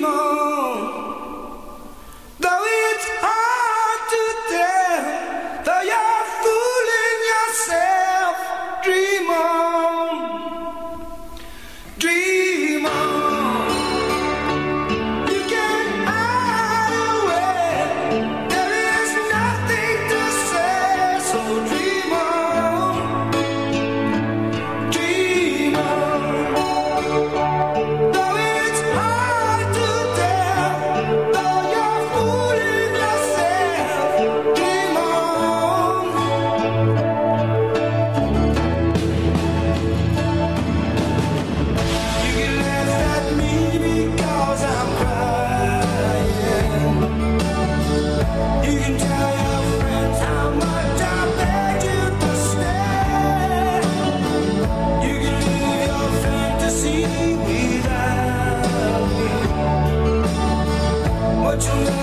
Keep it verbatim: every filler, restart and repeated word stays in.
on. Though it's hard to tell, though you're fooling yourself, dream on, dream on. You can hide away, there is nothing to say, so dream on, dream on. Though it's hard to tell, though you're fooling yourself, dream on. You can laugh at me because I'm crying. You can tell your friends how much I begged you to stay. You can live your fantasy without me. What you